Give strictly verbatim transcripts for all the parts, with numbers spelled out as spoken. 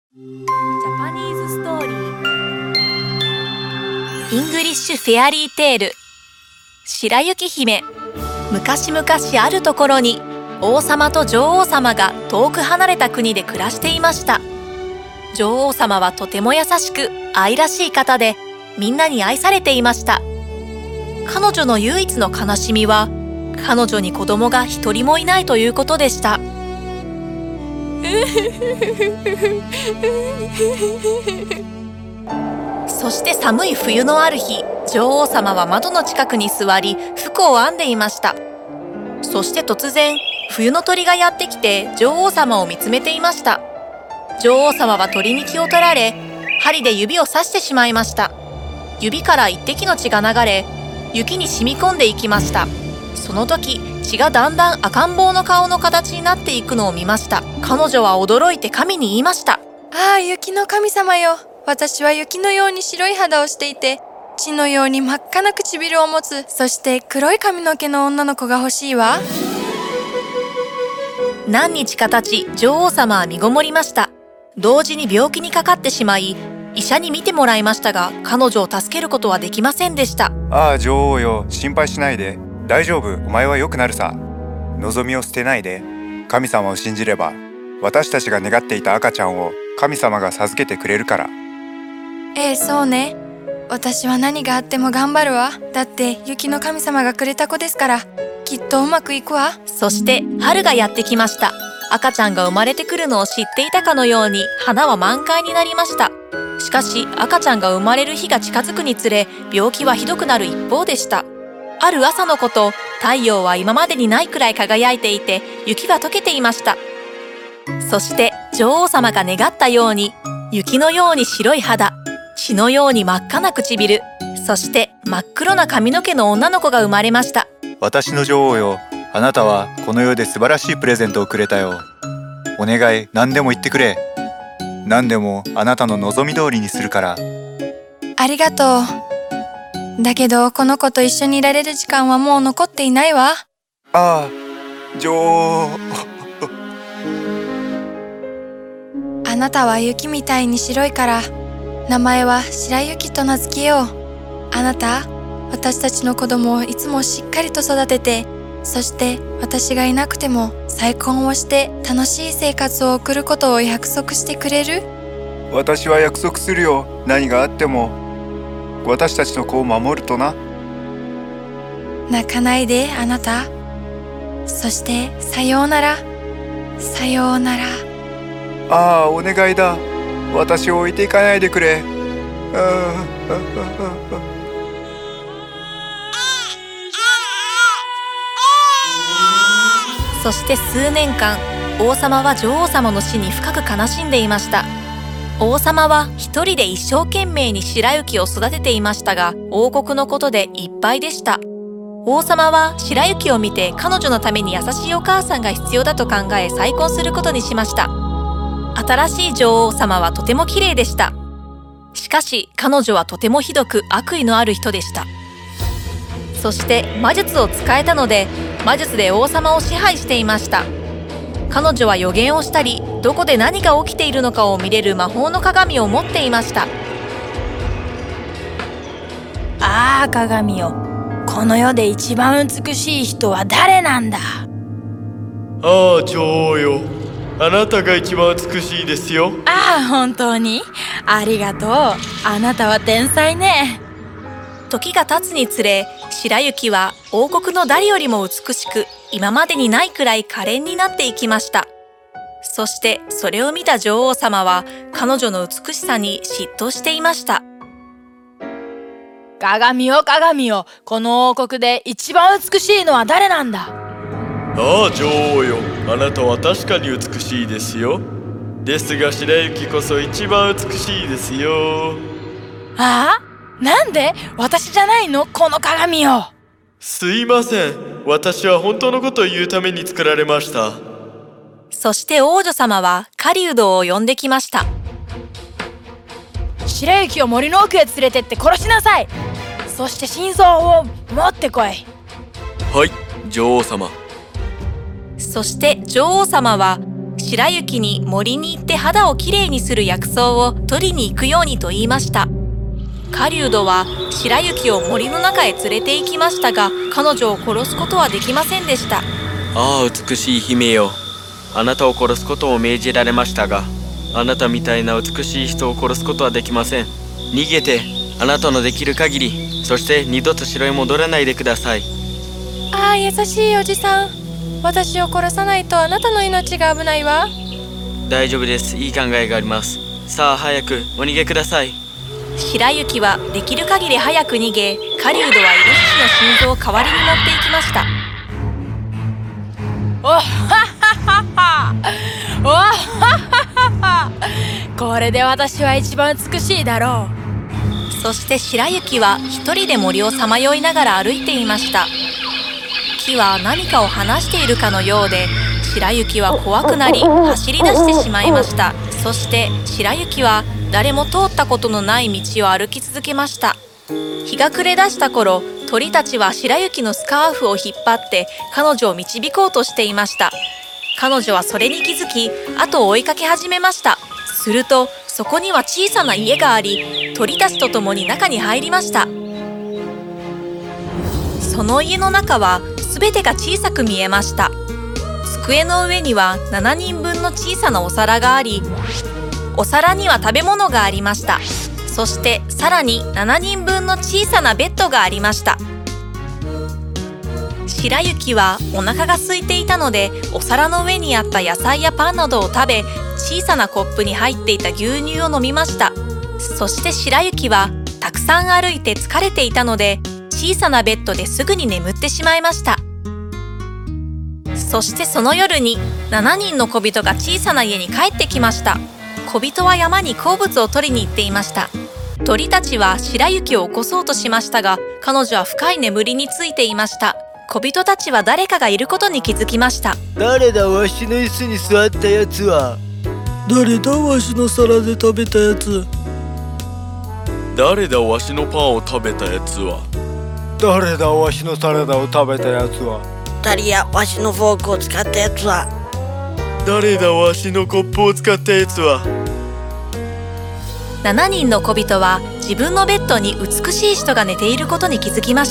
ジャパニーズストーリーイングリッシュフェアリーテール白雪姫。昔々あるところに王様と女王様が遠く離れた国で暮らしていました。女王様はとても優しく愛らしい方で、みんなに愛されていました。彼女の唯一の悲しみは、彼女に子供が一人もいないということでした。そして寒い冬のある日、女王様は窓の近くに座り服を編んでいました。そして突然、冬の鳥がやってきて女王様を見つめていました。女王様は鳥に気を取られ、針で指を刺してしまいました。指から一滴の血が流れ、雪に染み込んでいきました。その時、血がだんだん赤ん坊の顔の形になっていくのを見ました。彼女は驚いて神に言いました。 ああ、雪の神様よ。私は雪のように白い肌をしていて、血のように真っ赤な唇を持つ、そして黒い髪の毛の女の子が欲しいわ。 何日か経ち、女王様は身ごもりました。同時に病気にかかってしまい、医者に診てもらいましたが、彼女を助けることはできませんでした。 ああ、女王よ、心配しないで。大丈夫、お前は良くなるさ。望みを捨てないで。神様を信じれば、私たちが願っていた赤ちゃんを神様が授けてくれるから。 ええ、そうね。私は何があっても頑張るわ。だって雪の神様がくれた子ですから、きっとうまくいくわ。 そして春がやってきました。赤ちゃんが生まれてくるのを知っていたかのように、花は満開になりました。しかし赤ちゃんが生まれる日が近づくにつれ、病気はひどくなる一方でした。ある朝のこと、太陽は今までにないくらい輝いていて、雪は溶けていました。そして女王様が願ったように、雪のように白い肌、血のように真っ赤な唇、そして真っ黒な髪の毛の女の子が生まれました。 私の女王よ、あなたはこの世で素晴らしいプレゼントをくれたよ。お願い、何でも言ってくれ。何でもあなたの望み通りにするから。 ありがとう。だけどこの子と一緒にいられる時間はもう残っていないわ。 ああ、女王。 あなたは雪みたいに白いから、名前は白雪と名付けよう。あなた、私たちの子供をいつもしっかりと育てて、そして私がいなくても再婚をして楽しい生活を送ることを約束してくれる？ 私は約束するよ。何があっても私たちの子を守るとな。 泣かないで、あなた。そしてさようなら。さようなら。 ああ、お願いだ。私を置いていかないでくれ。ああ、ああ、ああ。 そして数年間、王様は女王様の死に深く悲しんでいました。王様は一人で一生懸命に白雪を育てていましたが、王国のことでいっぱいでした。王様は白雪を見て、彼女のために優しいお母さんが必要だと考え、再婚することにしました。新しい女王様はとても綺麗でした。しかし彼女はとてもひどく悪意のある人でした。そして魔術を使えたので、魔術で王様を支配していました。彼女は予言をしたり、どこで何が起きているのかを見れる魔法の鏡を持っていました。 ああ、鏡よ。この世で一番美しい人は誰なんだ？ ああ、女王よ。あなたが一番美しいですよ。 ああ、本当に？ありがとう。あなたは天才ね。 時が経つにつれ、白雪は王国の誰よりも美しく、今までにないくらい可憐になっていきました。そしてそれを見た女王様は、彼女の美しさに嫉妬していました。 鏡よ、鏡よ。この王国で一番美しいのは誰なんだ？ ああ、女王よ。あなたは確かに美しいですよ。ですが白雪こそ一番美しいですよ。 ああ？なんで？私じゃないの？この鏡よ。 すいません。私は本当のことを言うために作られました。 そして王女様は狩人を呼んできました。 白雪を森の奥へ連れてって殺しなさい。そして心臓を持ってこい。 はい、女王様。 そして女王様は白雪に森に行って肌をきれいにする薬草を取りに行くようにと言いました。狩人は白雪を森の中へ連れて行きましたが、彼女を殺すことはできませんでした。 ああ、美しい姫よ。あなたを殺すことを命じられましたが、あなたみたいな美しい人を殺すことはできません。逃げて、あなたのできる限り、そして二度と城へ戻らないでください。 ああ、優しいおじさん。私を殺さないとあなたの命が危ないわ。 大丈夫です。いい考えがあります。さあ、早くお逃げください。 白雪はできる限り早く逃げ、狩人はイノシシの心臓を代わりに持っていきました。 おっはっはっはおっはっはっはこれで私は一番美しいだろう。 そして白雪は一人で森をさまよいながら歩いていました。木は何かを話しているかのようで、白雪は怖くなり走り出してしまいました。そして白雪は誰も通ったことのない道を歩き続けました。日が暮れ出した頃、鳥たちは白雪のスカーフを引っ張って彼女を導こうとしていました。彼女はそれに気づき、後を追いかけ始めました。するとそこには小さな家があり、鳥たちと共に中に入りました。その家の中は全てが小さく見えました。机の上にはななにんぶんの小さなお皿があり、お皿には食べ物がありました。そしてさらにななにんぶんの小さなベッドがありました。白雪はお腹が空いていたので、お皿の上にあった野菜やパンなどを食べ、小さなコップに入っていた牛乳を飲みました。そして白雪はたくさん歩いて疲れていたので、小さなベッドですぐに眠ってしまいました。そしてその夜にしちにんの小人が小さな家に帰ってきました。小人は山に鉱物を取りに行っていました。鳥たちは白雪を起こそうとしましたが、彼女は深い眠りについていました。小人たちは誰かがいることに気づきました。 誰だ、わしの椅子に座ったやつは。 誰だ、わしの皿で食べたやつ。 誰だ、わしのパンを食べたやつは。 誰だ、わしのサラダを食べたやつは。 誰や、わしのフォークを使ったやつは。 誰だ、わしのコップを使ったやつは。 しちにんの小人は自分のベッドに美しい人が寝ていることに気づきました。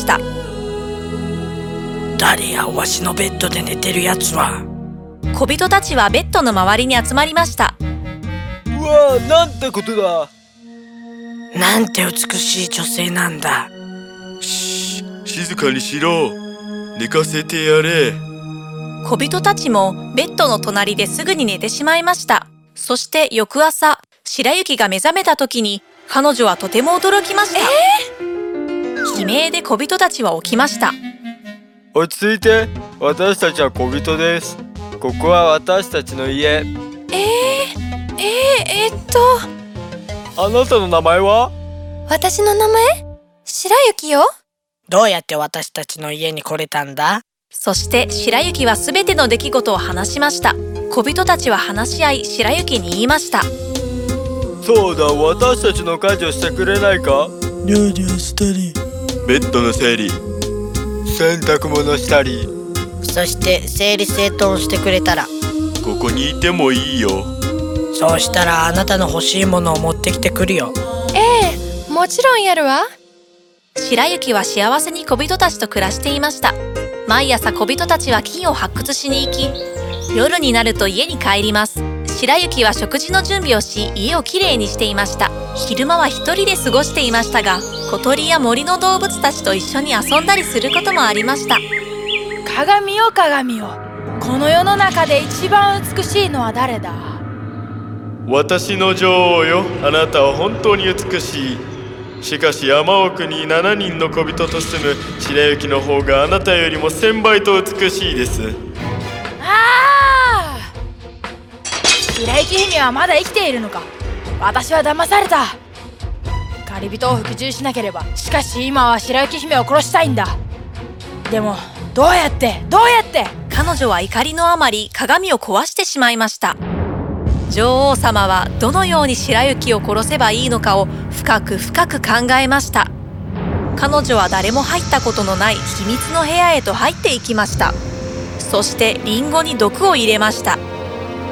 誰や、わしのベッドで寝てるやつは。 小人たちはベッドの周りに集まりました。 うわあ、なんてことだ。 なんて美しい女性なんだ。 し静かにしろ。寝かせてやれ。 小人たちもベッドの隣ですぐに寝てしまいました。そして翌朝、白雪が目覚めた時に彼女はとても驚きました。えー、悲鳴で小人たちは起きました。 落ち着いて、私たちは小人です。ここは私たちの家。 えー、えー、えー、っとあなたの名前は？ 私の名前？白雪よ。 どうやって私たちの家に来れたんだ？ そして白雪はすべての出来事を話しました。小人たちは話し合い、白雪に言いました。 そうだ、私たちの家事をしてくれないか？ 料理をしたり、 ベッドの整理、 洗濯物したり、 そして整理整頓してくれたら。 ここにいてもいいよ。 そうしたらあなたの欲しいものを持ってきてくるよ。 ええ、もちろんやるわ。 白雪は幸せに小人たちと暮らしていました。毎朝小人たちは金を発掘しに行き、夜になると家に帰ります。白雪は食事の準備をし、家をきれいにしていました。昼間は一人で過ごしていましたが、小鳥や森の動物たちと一緒に遊んだりすることもありました。 鏡よ鏡よ、この世の中で一番美しいのは誰だ？ 私の女王よ、あなたは本当に美しい。しかし山奥にしちにんの小人と住む白雪の方があなたよりも千倍と美しいです。 ああ、白雪姫はまだ生きているのか。私は騙された。狩人を服従しなければ。しかし今は白雪姫を殺したいんだ。でもどうやってどうやって。 彼女は怒りのあまり鏡を壊してしまいました。女王様はどのように白雪を殺せばいいのかを深く深く考えました。彼女は誰も入ったことのない秘密の部屋へと入っていきました。そしてリンゴに毒を入れました。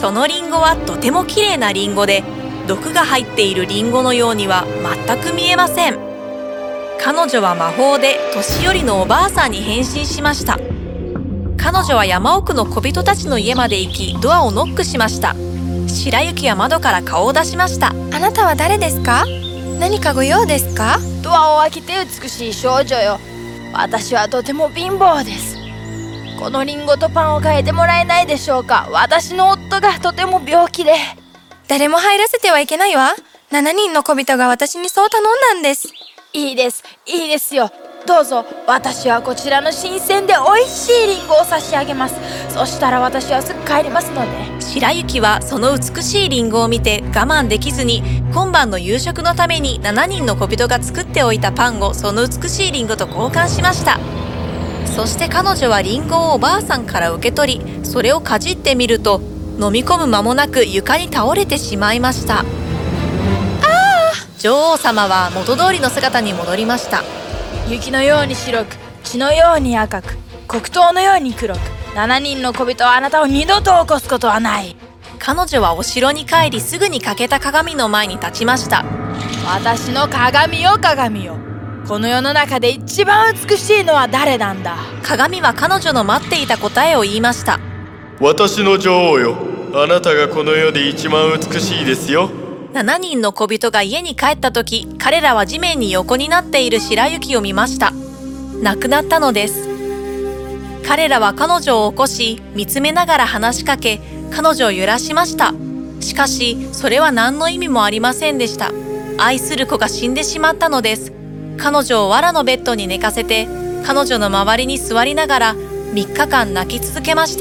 そのリンゴはとてもきれいなリンゴで、毒が入っているリンゴのようには全く見えません。彼女は魔法で年寄りのおばあさんに変身しました。彼女は山奥の小人たちの家まで行き、ドアをノックしました。白雪は窓から顔を出しました。 あなたは誰ですか？何かご用ですか？ ドアを開けて美しい少女よ。私はとても貧乏です。このリンゴとパンを変えてもらえないでしょうか。私の夫がとても病気で。 誰も入らせてはいけないわ。ななにんの小人が私にそう頼んだんです。 いいです、いいですよ。どうぞ。私はこちらの新鮮で美味しいリンゴを差し上げます。そしたら私はすぐ帰りますので。 白雪はその美しいリンゴを見て我慢できずに、今晩の夕食のためにななにんの小人が作っておいたパンをその美しいリンゴと交換しました。そして彼女はリンゴをおばあさんから受け取り、それをかじってみると、飲み込む間もなく床に倒れてしまいました。あー！女王様は元通りの姿に戻りました。 雪のように白く、血のように赤く、黒糖のように黒く、ななにんの小人はあなたを二度と起こすことはない。 彼女はお城に帰り、すぐに欠けた鏡の前に立ちました。 私の鏡よ鏡よ。この世の中で一番美しいのは誰なんだ。 鏡は彼女の待っていた答えを言いました。 私の女王よ。あなたがこの世で一番美しいですよ。 ななにんの小人が家に帰った時、彼らは地面に横になっている白雪を見ました。亡くなったのです。彼らは彼女を起こし、見つめながら話しかけ、彼女を揺らしました。しかし、それは何の意味もありませんでした。愛する子が死んでしまったのです。彼女を藁のベッドに寝かせて、彼女の周りに座りながらみっかかん泣き続けました。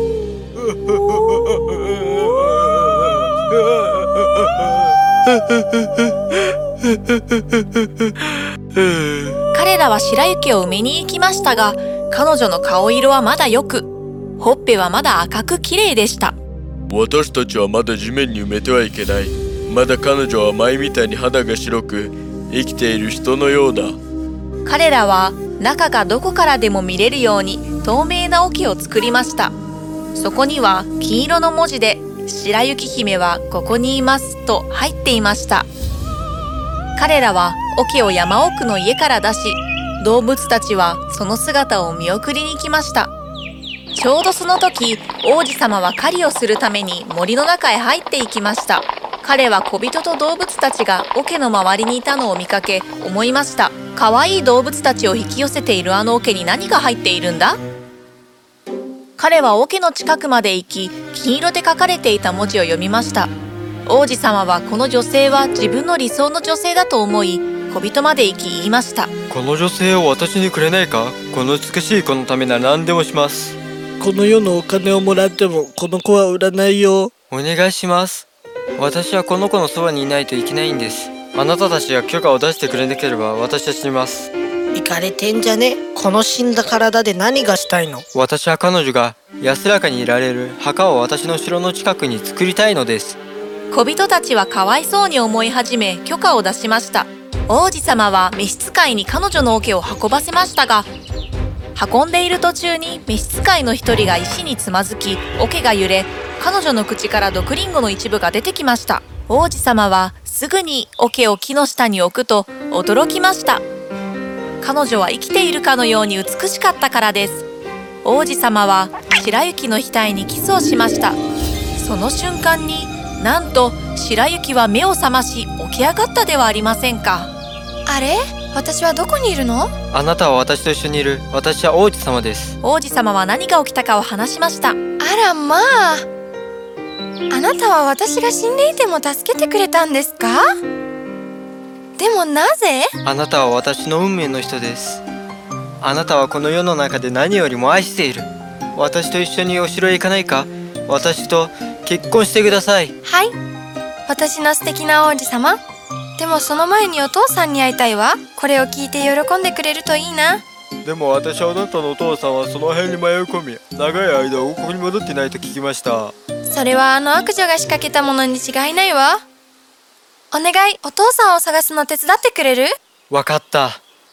彼らは白雪を埋めに行きましたが、彼女の顔色はまだよく、ほっぺはまだ赤く綺麗でした。 私たちはまだ地面に埋めてはいけない。まだ彼女は前みたいに肌が白く、生きている人のようだ。 彼らは中がどこからでも見れるように透明な桶を作りました。そこには金色の文字で、白雪姫はここにいますと入っていました。彼らは桶を山奥の家から出し、動物たちはその姿を見送りに来ました。ちょうどその時、王子様は狩りをするために森の中へ入っていきました。彼は小人と動物たちが桶の周りにいたのを見かけ、思いました。可愛い動物たちを引き寄せているあの桶に何が入っているんだ？彼は桶の近くまで行き、金色で書かれていた文字を読みました。王子様はこの女性は自分の理想の女性だと思い、小人まで行き言いました。 この女性を私にくれないか？この美しい子のためなら何でもします。 この世のお金をもらってもこの子は売らないよ。 お願いします。私はこの子のそばにいないといけないんです。あなたたちが許可を出してくれなければ私は死にます。 イカれてんじゃね。この死んだ体で何がしたいの？ 私は彼女が安らかにいられる墓を私の城の近くに作りたいのです。 小人たちはかわいそうに思い始め、許可を出しました。王子様は召使いに彼女の桶を運ばせましたが、運んでいる途中に召使いの一人が石につまずき、桶が揺れ、彼女の口から毒リンゴの一部が出てきました。王子様はすぐに桶を木の下に置くと驚きました。彼女は生きているかのように美しかったからです。王子様は白雪の額にキスをしました。その瞬間になんと白雪は目を覚まし起き上がったではありませんか。 あれ？私はどこにいるの？ あなたは私と一緒にいる。私は王子様です。 王子様は何が起きたかを話しました。 あらまあ、あなたは私が死んでいても助けてくれたんですか？でもなぜ？ あなたは私の運命の人です。あなたはこの世の中で何よりも愛している。私と一緒にお城へ行かないか？私と結婚してください。 はい、私の素敵な王子様。でもその前にお父さんに会いたいわ。これを聞いて喜んでくれるといいな。 でも私はあなたのお父さんはその辺に迷い込み、長い間王国に戻っていないと聞きました。 それはあの悪女が仕掛けたものに違いないわ。お願い、お父さんを探すの手伝ってくれる？ わかった。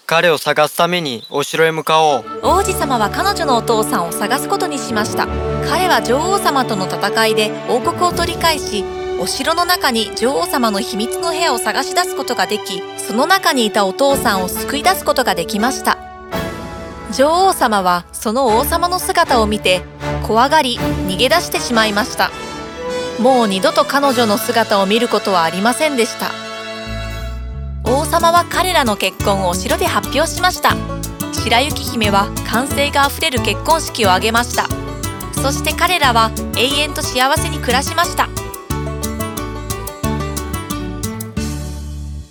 彼を探すためにお城へ向かおう。 王子様は彼女のお父さんを探すことにしました。彼は女王様との戦いで王国を取り返し、お城の中に女王様の秘密の部屋を探し出すことができ、その中にいたお父さんを救い出すことができました。女王様はその王様の姿を見て怖がり逃げ出してしまいました。もう二度と彼女の姿を見ることはありませんでした。王様は彼らの結婚をお城で発表しました。白雪姫は歓声があふれる結婚式を挙げました。そして彼らは永遠と幸せに暮らしました。